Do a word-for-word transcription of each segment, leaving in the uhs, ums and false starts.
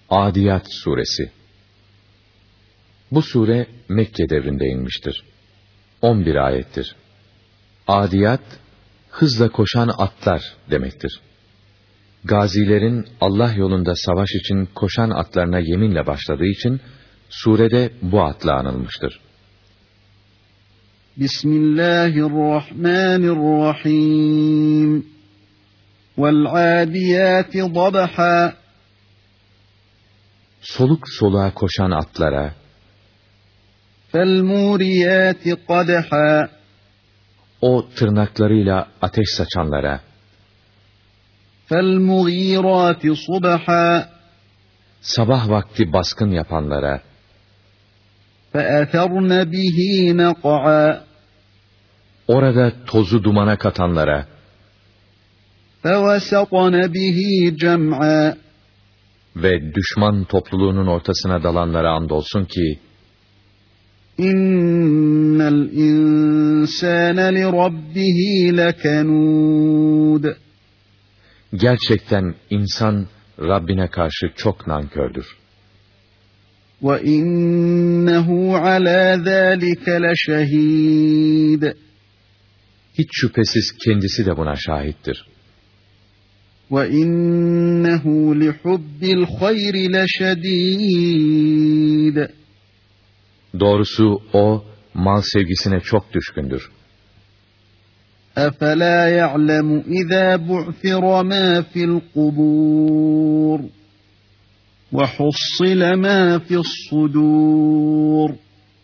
Adiyat suresi. Bu sure Mekke devrinde inmiştir. on bir ayettir. Adiyat, hızla koşan atlar demektir. Gazilerin Allah yolunda savaş için koşan atlarına yeminle başladığı için surede bu atla anılmıştır. Bismillahirrahmanirrahim. Vel-âdiyâti dabhâ. Soluk soluğa koşan atlara, فَالْمُورِيَاتِ قَدْحًا. o tırnaklarıyla ateş saçanlara, فَالْمُغِيرَاتِ صُبْحًا. sabah vakti baskın yapanlara, فَأَثَرْنَ بِهِ نَقْعًا. orada tozu dumana katanlara, فَوَسَطْنَ بِهِ جَمْعًا. ve düşman topluluğunun ortasına dalanlara andolsun ki, İnnel insâne li rabbihi lekenûd. gerçekten insan Rabbine karşı çok nankördür. Ve innehu alâ zâlike leşehîd. Hiç şüphesiz kendisi de buna şahittir. Ve innehu li hubbil hayri leşedîd. Doğrusu o, mal sevgisine çok düşkündür. أَفَلَا يَعْلَمُ إِذَا بُعْثِرَ مَا فِي الْقُبُورِ وَحُصِّلَ مَا فِي الصُّدُورِ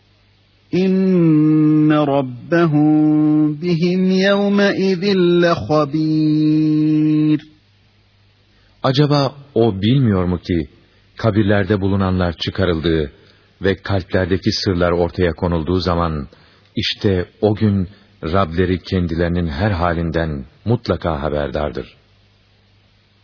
إِنَّ رَبَّهُمْ بِهِمْ يَوْمَئِذٍ لَخَبِيرٌ. Acaba o bilmiyor mu ki, kabirlerde bulunanlar çıkarıldığı ve kalplerdeki sırlar ortaya konulduğu zaman, işte o gün Rableri kendilerinin her halinden mutlaka haberdardır.